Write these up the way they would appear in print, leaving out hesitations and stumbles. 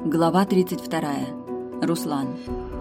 Глава 32. Руслан.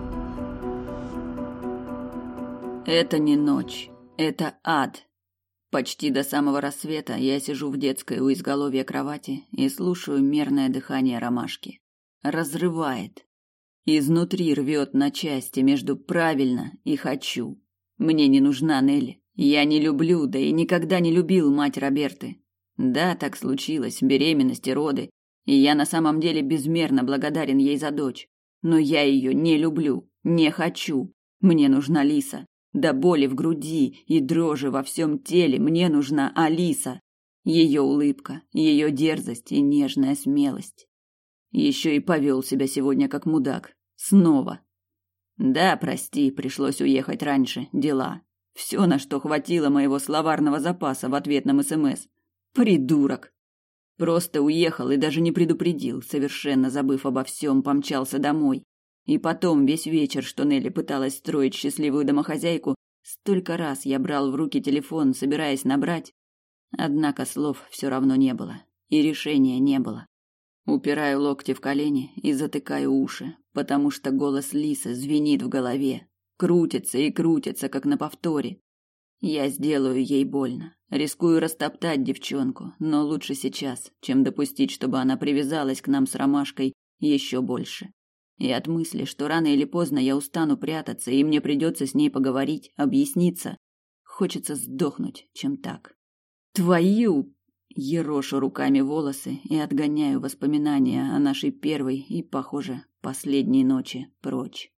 Это не ночь, это ад. Почти до самого рассвета я сижу в детской у изголовья кровати и слушаю мерное дыхание ромашки. Разрывает. Изнутри рвет на части между правильно и хочу. Мне не нужна Нелли. Я не люблю, да и никогда не любил мать Роберты. Да, так случилось, беременность и роды. И я на самом деле безмерно благодарен ей за дочь. Но я ее не люблю, не хочу. Мне нужна Лиса. До боли в груди и дрожи во всем теле мне нужна Алиса. Ее улыбка, ее дерзость и нежная смелость. Еще и повел себя сегодня как мудак. Снова. Да, прости, пришлось уехать раньше, дела. Все, на что хватило моего словарного запаса в ответном СМС. Придурок. Просто уехал и даже не предупредил, совершенно забыв обо всем, помчался домой. И потом весь вечер, что Нелли пыталась строить счастливую домохозяйку, столько раз я брал в руки телефон, собираясь набрать. Однако слов все равно не было, и решения не было. Упираю локти в колени и затыкаю уши, потому что голос Лисы звенит в голове, крутится и крутится, как на повторе. Я сделаю ей больно, рискую растоптать девчонку, но лучше сейчас, чем допустить, чтобы она привязалась к нам с Ромашкой еще больше. И от мысли, что рано или поздно я устану прятаться, и мне придется с ней поговорить, объясниться, хочется сдохнуть, чем так. Твою! Ерошу руками волосы и отгоняю воспоминания о нашей первой и, похоже, последней ночи прочь.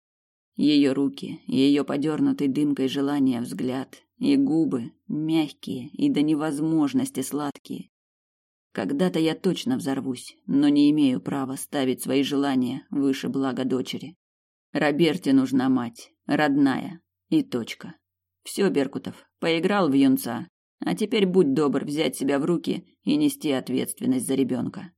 Ее руки, ее подернутый дымкой желания взгляд и губы, мягкие и до невозможности сладкие. Когда-то я точно взорвусь, но не имею права ставить свои желания выше блага дочери. Роберте нужна мать, родная, и точка. Все, Беркутов, поиграл в юнца, а теперь будь добр взять себя в руки и нести ответственность за ребенка.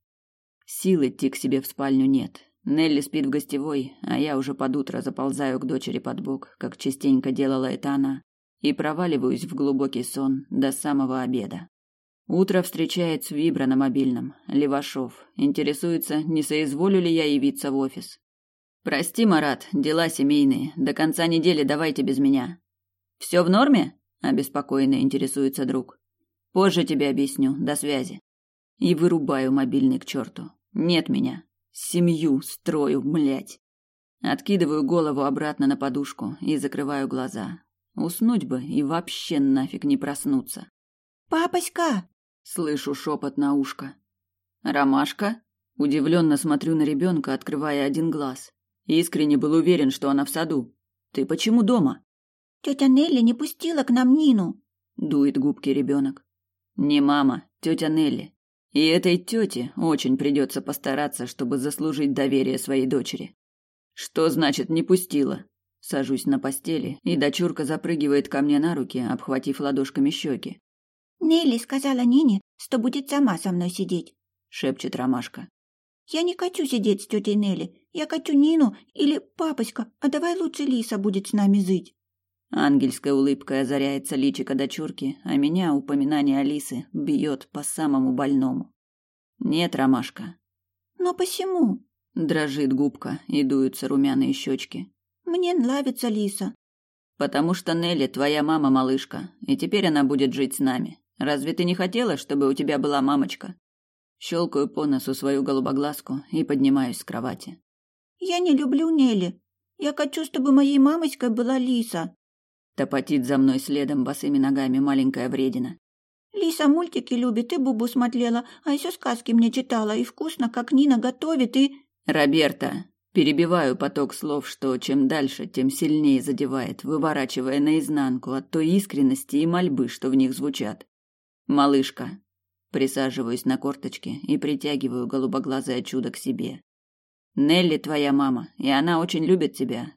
Сил идти к себе в спальню нет. Нелли спит в гостевой, а я уже под утро заползаю к дочери под бок, как частенько делала это она, и проваливаюсь в глубокий сон до самого обеда. Утро встречает с вибро на мобильном. Левашов интересуется, не соизволю ли я явиться в офис. «Прости, Марат, дела семейные. До конца недели давайте без меня». «Все в норме?» – обеспокоенно интересуется друг. «Позже тебе объясню. До связи». И вырубаю мобильный к черту. Нет меня. Семью строю, блядь. Откидываю голову обратно на подушку и закрываю глаза. Уснуть бы и вообще нафиг не проснуться. «Папоська!» — слышу шепот на ушко. «Ромашка?» Удивленно смотрю на ребенка, открывая один глаз. Искренне был уверен, что она в саду. «Ты почему дома?» «Тетя Нелли не пустила к нам Нину», — дует губки ребенок. «Не мама, тетя Нелли. И этой тете очень придется постараться, чтобы заслужить доверие своей дочери». «Что значит не пустила?» Сажусь на постели, и дочурка запрыгивает ко мне на руки, обхватив ладошками щеки. «Нелли сказала Нине, что будет сама со мной сидеть», — шепчет Ромашка. «Я не хочу сидеть с тетей Нелли. Я хочу Нину или папоська, а давай лучше Лиса будет с нами жить». Ангельской улыбкой озаряется личико дочурки, а меня упоминание Алисы бьет по самому больному. «Нет, Ромашка». «Но посему?» — дрожит губка и дуются румяные щечки. «Мне нравится Лиса». «Потому что Нелли твоя мама, малышка, и теперь она будет жить с нами. Разве ты не хотела, чтобы у тебя была мамочка?» Щелкаю по носу свою голубоглазку и поднимаюсь с кровати. «Я не люблю Нелли. Я хочу, чтобы моей мамочкой была Лиса». Топотит за мной следом босыми ногами маленькая вредина. «Лиса мультики любит, и Бубу смотрела, а еще сказки мне читала, и вкусно, как Нина готовит, и...» «Роберта!» Перебиваю поток слов, что чем дальше, тем сильнее задевает, выворачивая наизнанку от той искренности и мольбы, что в них звучат. «Малышка!» Присаживаюсь на корточки и притягиваю голубоглазое чудо к себе. «Нелли твоя мама, и она очень любит тебя.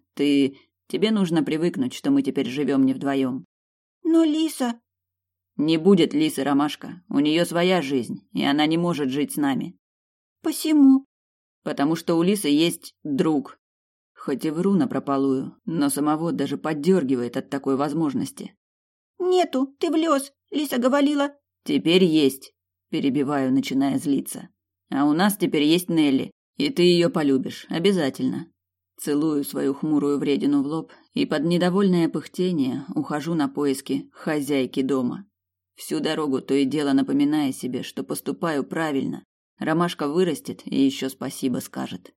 Тебе нужно привыкнуть, что мы теперь живем не вдвоем». «Но Лиса...» «Не будет Лисы, Ромашка. У нее своя жизнь, и она не может жить с нами». «Посему?» «Потому что у Лисы есть друг». Хоть и вру напропалую, но самого даже поддергивает от такой возможности. «Нету, ты влез. Лиса говорила...» «Теперь есть», — перебиваю, начиная злиться. «А у нас теперь есть Нелли, И ты ее полюбишь, обязательно. Целую свою хмурую вредину в лоб и под недовольное пыхтение ухожу на поиски хозяйки дома. Всю дорогу то и дело напоминая себе, что поступаю правильно. Ромашка вырастет и еще спасибо скажет.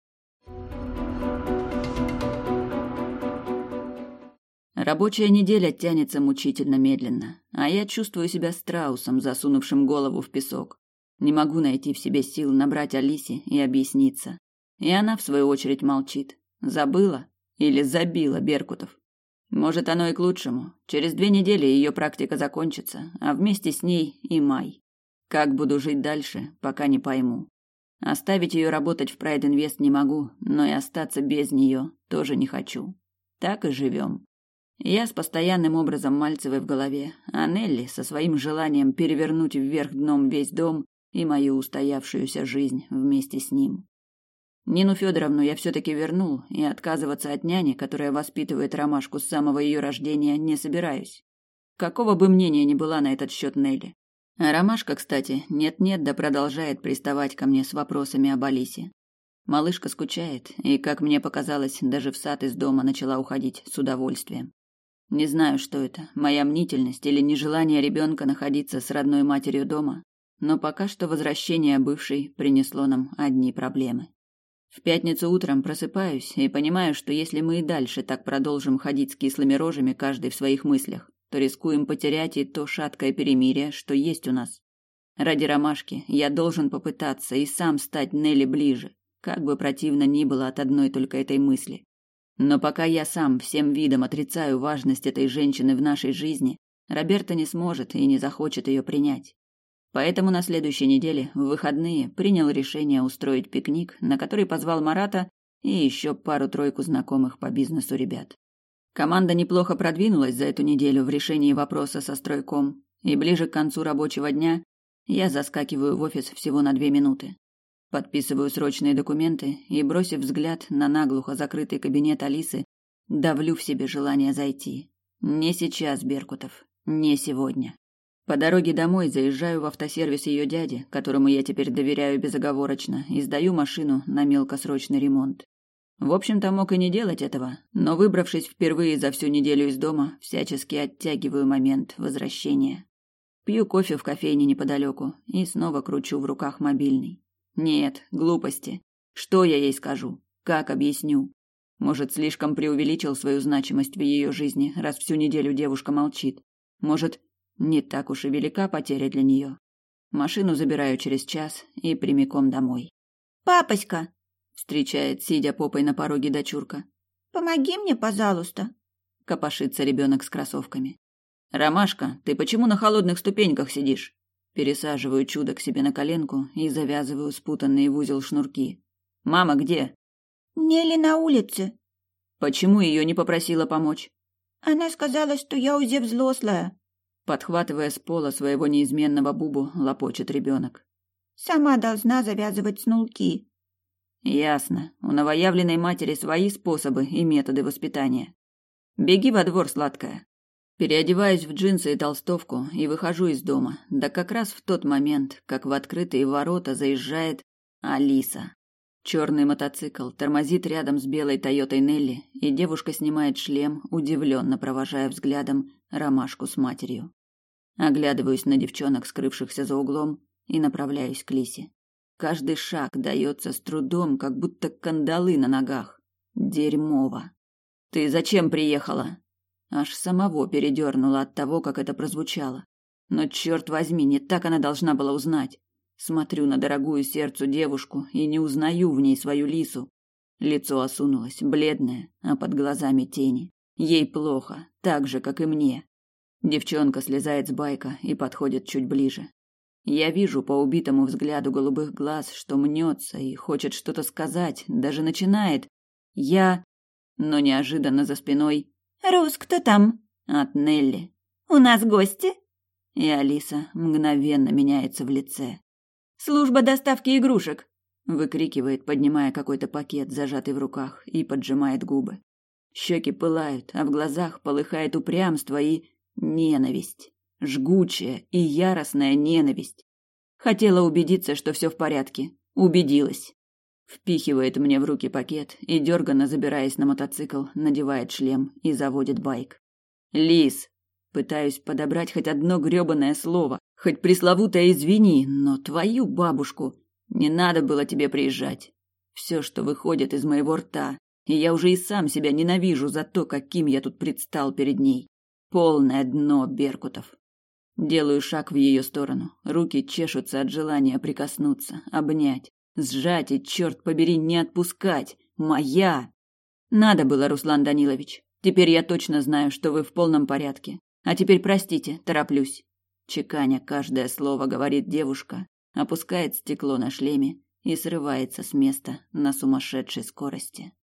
Рабочая неделя тянется мучительно медленно, а я чувствую себя страусом, засунувшим голову в песок. Не могу найти в себе сил набрать Алисе и объясниться. И она, в свою очередь, молчит. Забыла или забила Беркутов. Может, оно и к лучшему. Через 2 недели ее практика закончится, а вместе с ней и май. Как буду жить дальше, пока не пойму. Оставить ее работать в Pride Invest не могу, но и остаться без нее тоже не хочу. Так и живем. Я с постоянным образом Мальцевой в голове, а Нелли со своим желанием перевернуть вверх дном весь дом и мою устоявшуюся жизнь вместе с ним. Нину Федоровну я все-таки вернул, и отказываться от няни, которая воспитывает Ромашку с самого ее рождения, не собираюсь. Какого бы мнения ни была на этот счет Нелли. А Ромашка, кстати, нет-нет, да продолжает приставать ко мне с вопросами об Алисе. Малышка скучает, и, как мне показалось, даже в сад из дома начала уходить с удовольствием. Не знаю, что это, моя мнительность или нежелание ребенка находиться с родной матерью дома, но пока что возвращение бывшей принесло нам одни проблемы. В пятницу утром просыпаюсь и понимаю, что если мы и дальше так продолжим ходить с кислыми рожами каждый в своих мыслях, то рискуем потерять и то шаткое перемирие, что есть у нас. Ради Ромашки я должен попытаться и сам стать Нелли ближе, как бы противно ни было от одной только этой мысли. Но пока я сам всем видом отрицаю важность этой женщины в нашей жизни, Роберто не сможет и не захочет ее принять. Поэтому на следующей неделе, в выходные, принял решение устроить пикник, на который позвал Марата и еще пару-тройку знакомых по бизнесу ребят. Команда неплохо продвинулась за эту неделю в решении вопроса со стройком, и ближе к концу рабочего дня я заскакиваю в офис всего на 2 минуты. Подписываю срочные документы и, бросив взгляд на наглухо закрытый кабинет Алисы, давлю в себе желание зайти. Не сейчас, Беркутов, не сегодня. По дороге домой заезжаю в автосервис ее дяди, которому я теперь доверяю безоговорочно, и сдаю машину на мелкосрочный ремонт. В общем-то, мог и не делать этого, но, выбравшись впервые за всю неделю из дома, всячески оттягиваю момент возвращения. Пью кофе в кофейне неподалеку и снова кручу в руках мобильный. Нет, глупости. Что я ей скажу? Как объясню? Может, слишком преувеличил свою значимость в ее жизни, раз всю неделю девушка молчит? Может, не так уж и велика потеря для нее? Машину забираю через час и прямиком домой. «Папоська!» — встречает, сидя попой на пороге дочурка. «Помоги мне, пожалуйста!» — копошится ребенок с кроссовками. «Ромашка, ты почему на холодных ступеньках сидишь?» Пересаживаю чудо к себе на коленку и завязываю спутанные в узел шнурки. «Мама где?» «Нелли на улице». «Почему ее не попросила помочь?» «Она сказала, что я уже взрослая». Подхватывая с пола своего неизменного бубу, лопочет ребенок. «Сама должна завязывать шнурки». «Ясно. У новоявленной матери свои способы и методы воспитания. Беги во двор, сладкая». Переодеваюсь в джинсы и толстовку и выхожу из дома, да как раз в тот момент, как в открытые ворота заезжает Алиса. Черный мотоцикл тормозит рядом с белой Тойотой Нелли, и девушка снимает шлем, удивленно провожая взглядом Ромашку с матерью. Оглядываюсь на девчонок, скрывшихся за углом, и направляюсь к Лисе. Каждый шаг дается с трудом, как будто кандалы на ногах. Дерьмово. «Ты зачем приехала?» Аж самого передернуло от того, как это прозвучало. Но, черт возьми, не так она должна была узнать. Смотрю на дорогую сердцу девушку и не узнаю в ней свою Лису. Лицо осунулось, бледное, а под глазами тени. Ей плохо, так же, как и мне. Девчонка слезает с байка и подходит чуть ближе. Я вижу по убитому взгляду голубых глаз, что мнется и хочет что-то сказать, даже начинает. Но неожиданно за спиной... «Рус, кто там?» От Нелли. «У нас гости?» И Алиса мгновенно меняется в лице. «Служба доставки игрушек!» Выкрикивает, поднимая какой-то пакет, зажатый в руках, и поджимает губы. Щеки пылают, а в глазах полыхает упрямство и ненависть. Жгучая и яростная ненависть. Хотела убедиться, что все в порядке. Убедилась. Впихивает мне в руки пакет и, дерганно забираясь на мотоцикл, надевает шлем и заводит байк. «Лис!» Пытаюсь подобрать хоть одно грёбаное слово, хоть пресловутое «извини», но твою бабушку! Не надо было тебе приезжать. Все, что выходит из моего рта, и я уже и сам себя ненавижу за то, каким я тут предстал перед ней. Полное дно Беркутов. Делаю шаг в ее сторону. Руки чешутся от желания прикоснуться, обнять, сжать и, черт побери, не отпускать. Моя! Надо было, Руслан Данилович. Теперь я точно знаю, что вы в полном порядке. А теперь простите, тороплюсь. Чеканя каждое слово, говорит девушка, опускает стекло на шлеме и срывается с места на сумасшедшей скорости.